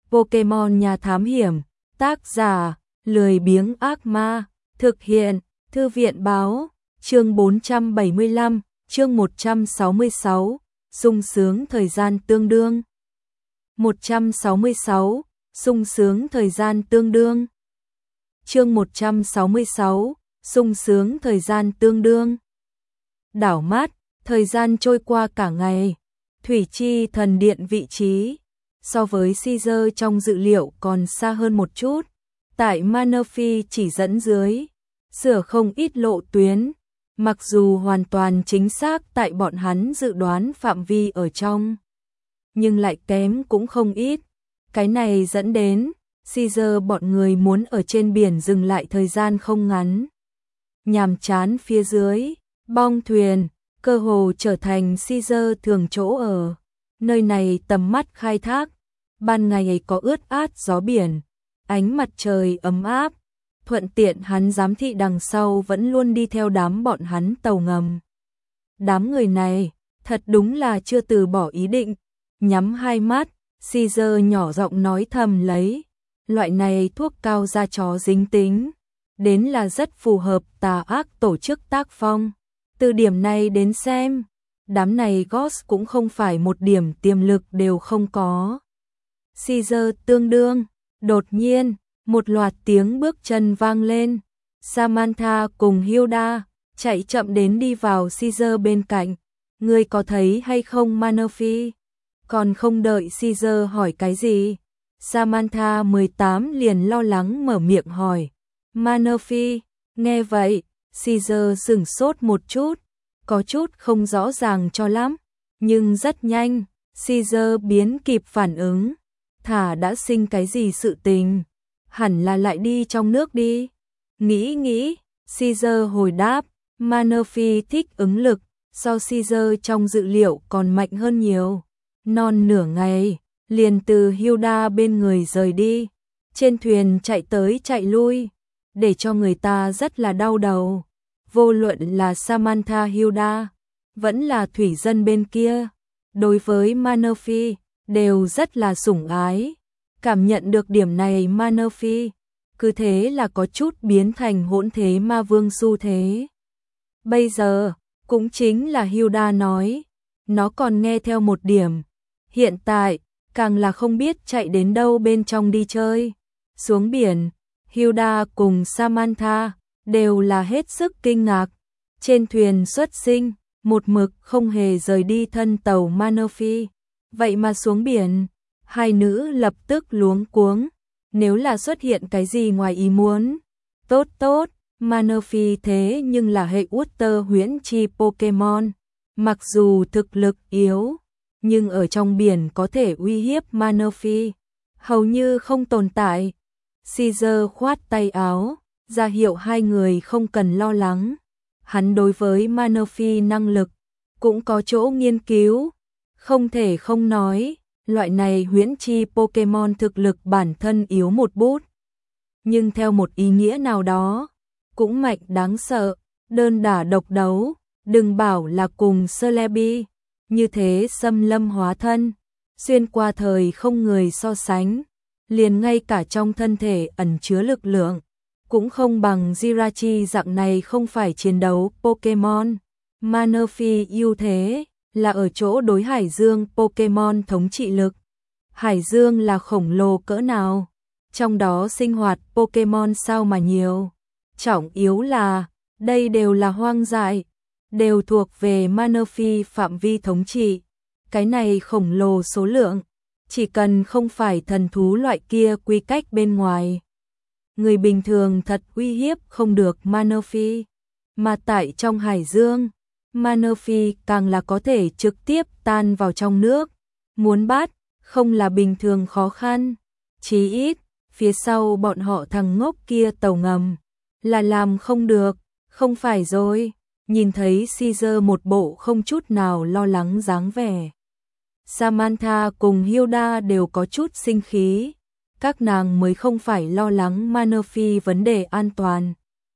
Pokemon Nhà Thám Hiểm, tác giả, lười biếng ác ma, thực hiện, Thư viện Báo, chương 475, chương 166, sung sướng thời gian tương đương. 166, sung sướng thời gian tương đương. Chương 166, sung sướng thời gian tương đương. Đảo mắt, thời gian trôi qua cả ngày. Thủy Chi Thần Điện vị trí so với Caesar trong dự liệu còn xa hơn một chút. Tại Manaphy chỉ dẫn dưới, sửa không ít lộ tuyến, mặc dù hoàn toàn chính xác tại bọn hắn dự đoán phạm vi ở trong, nhưng lại kém cũng không ít. Cái này dẫn đến Caesar bọn người muốn ở trên biển dừng lại thời gian không ngắn. Nhàm chán phía dưới, bong thuyền cơ hồ trở thành Caesar thường chỗ ở. Nơi này tầm mắt khai thác, ban ngày có ướt át gió biển, ánh mặt trời ấm áp, thuận tiện hắn giám thị đằng sau vẫn luôn đi theo đám bọn hắn tàu ngầm. Đám người này, thật đúng là chưa từ bỏ ý định. Nhắm hai mắt, Caesar nhỏ giọng nói thầm lấy, loại này thuốc cao da chó dính tính, đến là rất phù hợp tà ác tổ chức tác phong. Từ điểm này đến xem, đám này Ghost cũng không phải một điểm tiềm lực đều không có. Caesar tương đương, đột nhiên, một loạt tiếng bước chân vang lên. Samantha cùng Hilda chạy chậm đến đi vào Caesar bên cạnh. Ngươi có thấy hay không Manaphy? Còn không đợi Caesar hỏi cái gì, Samantha 18 liền lo lắng mở miệng hỏi. Manaphy, nghe vậy, Caesar sửng sốt một chút, có chút không rõ ràng cho lắm, nhưng rất nhanh, Caesar biến kịp phản ứng. Thả đã sinh cái gì sự tình, hẳn là lại đi trong nước đi. Nghĩ, Caesar hồi đáp, Manaphy thích ứng lực, so Caesar trong dự liệu còn mạnh hơn nhiều. Non nửa ngày, liền từ Hilda bên người rời đi, trên thuyền chạy tới chạy lui, để cho người ta rất là đau đầu. Vô luận là Samantha Hilda, vẫn là thủy dân bên kia, đối với Manaphy đều rất là sủng ái. Cảm nhận được điểm này Manaphy, cứ thế là có chút biến thành hỗn thế ma vương xu thế. Bây giờ, cũng chính là Hilda nói, nó còn nghe theo một điểm. Hiện tại, càng là không biết chạy đến đâu bên trong đi chơi. Xuống biển, Hilda cùng Samantha đều là hết sức kinh ngạc. Trên thuyền xuất sinh, một mực không hề rời đi thân tàu Manaphy. Vậy mà xuống biển, hai nữ lập tức luống cuống. Nếu là xuất hiện cái gì ngoài ý muốn. Tốt, Manaphy thế nhưng là hệ Water huyễn chi Pokemon. Mặc dù thực lực yếu, nhưng ở trong biển có thể uy hiếp Manaphy hầu như không tồn tại. Caesar khoát tay áo, ra hiệu hai người không cần lo lắng. Hắn đối với Manaphy năng lực cũng có chỗ nghiên cứu, không thể không nói, loại này huyễn chi Pokemon thực lực bản thân yếu một bút, nhưng theo một ý nghĩa nào đó, cũng mạnh đáng sợ, đơn đả độc đấu, đừng bảo là cùng Celebi, như thế xâm lâm hóa thân, xuyên qua thời không người so sánh, liền ngay cả trong thân thể ẩn chứa lực lượng, cũng không bằng Jirachi dạng này không phải chiến đấu Pokemon. Manaphy ưu thế là ở chỗ đối Hải Dương Pokemon thống trị lực. Hải Dương là khổng lồ cỡ nào, trong đó sinh hoạt Pokemon sao mà nhiều. Trọng yếu là, đây đều là hoang dại, đều thuộc về Manaphy phạm vi thống trị. Cái này khổng lồ số lượng, chỉ cần không phải thần thú loại kia quy cách bên ngoài, người bình thường thật uy hiếp không được Manaphy. Mà tại trong Hải Dương, Manaphy càng là có thể trực tiếp tan vào trong nước. Muốn bắt, không là bình thường khó khăn. Chí ít, phía sau bọn họ thằng ngốc kia tàu ngầm, là làm không được, không phải rồi. Nhìn thấy Caesar một bộ không chút nào lo lắng dáng vẻ. Samantha cùng Hilda đều có chút sinh khí. Các nàng mới không phải lo lắng Manaphy vấn đề an toàn.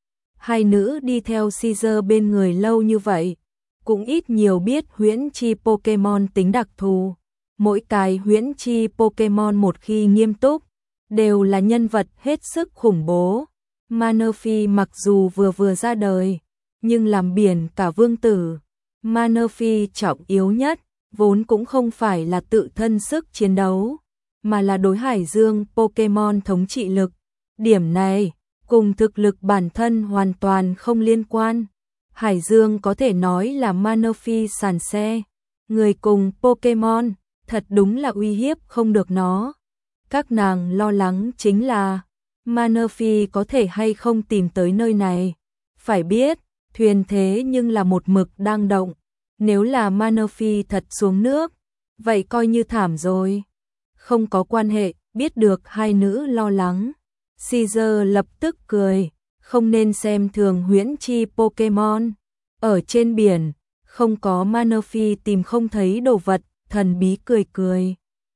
Hai nữ đi theo Caesar bên người lâu như vậy, cũng ít nhiều biết huyễn chi Pokemon tính đặc thù. Mỗi cái huyễn chi Pokemon một khi nghiêm túc, đều là nhân vật hết sức khủng bố. Manaphy mặc dù vừa ra đời, nhưng làm biển cả vương tử. Manaphy trọng yếu nhất, vốn cũng không phải là tự thân sức chiến đấu, mà là đối hải dương Pokemon thống trị lực. Điểm này, cùng thực lực bản thân hoàn toàn không liên quan. Hải dương có thể nói là Manaphy sàn xe. Người cùng Pokemon, thật đúng là uy hiếp không được nó. Các nàng lo lắng chính là Manaphy có thể hay không tìm tới nơi này. Phải biết, thuyền thế nhưng là một mực đang động. Nếu là Manaphy thật xuống nước, vậy coi như thảm rồi. Không có quan hệ, biết được hai nữ lo lắng. Caesar lập tức cười, không nên xem thường huyễn chi Pokemon. Ở trên biển, không có Manaphy tìm không thấy đồ vật, thần bí cười cười.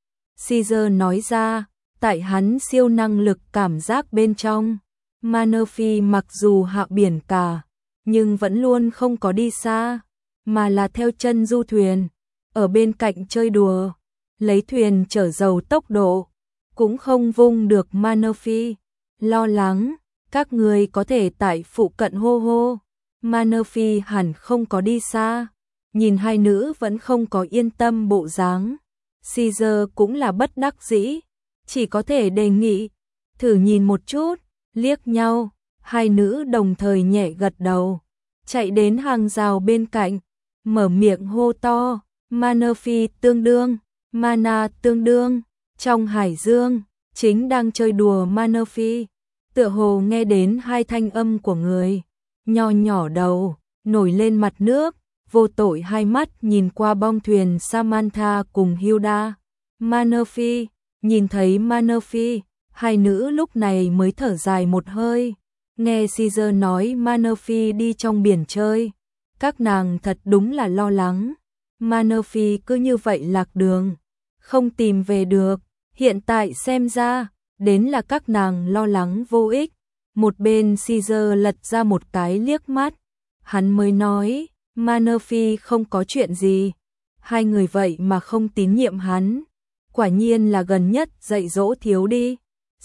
Caesar nói ra, tại hắn siêu năng lực cảm giác bên trong. Manaphy mặc dù hạ biển cả, nhưng vẫn luôn không có đi xa, mà là theo chân du thuyền, ở bên cạnh chơi đùa, lấy thuyền chở dầu tốc độ, cũng không vung được Manaphy. Lo lắng, các người có thể tại phụ cận hô hô. Manaphy hẳn không có đi xa. Nhìn hai nữ vẫn không có yên tâm bộ dáng, Caesar cũng là bất đắc dĩ, chỉ có thể đề nghị, thử nhìn một chút. Liếc nhau, hai nữ đồng thời nhẹ gật đầu, chạy đến hàng rào bên cạnh, mở miệng hô to, Manaphy tương đương, mana tương đương. Trong hải dương, chính đang chơi đùa Manaphy, tựa hồ nghe đến hai thanh âm của người, nho nhỏ đầu, nổi lên mặt nước, vô tội hai mắt nhìn qua bong thuyền Samantha cùng Hilda. Manaphy, nhìn thấy Manaphy, hai nữ lúc này mới thở dài một hơi. Nghe Caesar nói Manaphy đi trong biển chơi, các nàng thật đúng là lo lắng. Manaphy cứ như vậy lạc đường, không tìm về được. Hiện tại xem ra, đến là các nàng lo lắng vô ích. Một bên Caesar lật ra một cái liếc mắt, hắn mới nói, Manaphy không có chuyện gì. Hai người vậy mà không tín nhiệm hắn, quả nhiên là gần nhất dạy dỗ thiếu đi.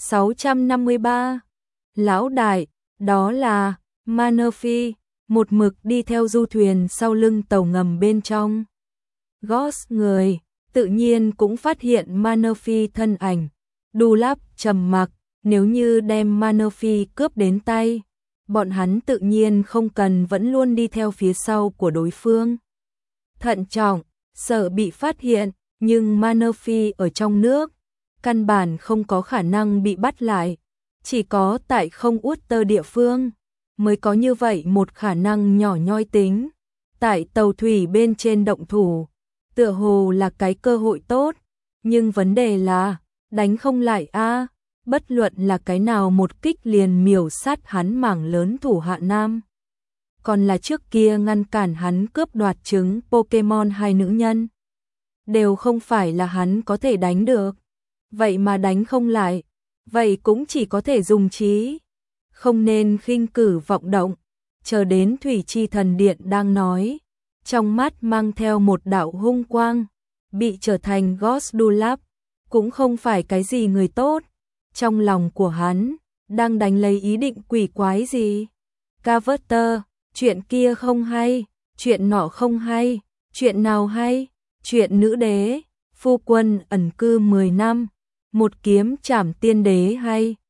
653. Lão đại, đó là Manaphy, một mực đi theo du thuyền sau lưng tàu ngầm bên trong. Ghost người, tự nhiên cũng phát hiện Manaphy thân ảnh. Dulap trầm mặc, nếu như đem Manaphy cướp đến tay, bọn hắn tự nhiên không cần vẫn luôn đi theo phía sau của đối phương. Thận trọng, sợ bị phát hiện, nhưng Manaphy ở trong nước, căn bản không có khả năng bị bắt lại. Chỉ có tại không Utter địa phương, mới có như vậy một khả năng nhỏ nhoi tính. Tại tàu thủy bên trên động thủ, tựa hồ là cái cơ hội tốt, nhưng vấn đề là, đánh không lại a. Bất luận là cái nào một kích liền miểu sát hắn mảng lớn thủ hạ nam. Còn là trước kia ngăn cản hắn cướp đoạt trứng Pokemon hai nữ nhân, đều không phải là hắn có thể đánh được. Vậy mà đánh không lại, vậy cũng chỉ có thể dùng trí. Không nên khinh cử vọng động. Chờ đến Thủy Chi Thần Điện đang nói, trong mắt mang theo một đạo hung quang, bị trở thành Ghost Dulap, cũng không phải cái gì người tốt. Trong lòng của hắn, đang đánh lấy ý định quỷ quái gì. Carver, chuyện kia không hay, chuyện nọ không hay, chuyện nào hay, chuyện nữ đế, phu quân ẩn cư 10 năm, một kiếm trảm tiên đế hay,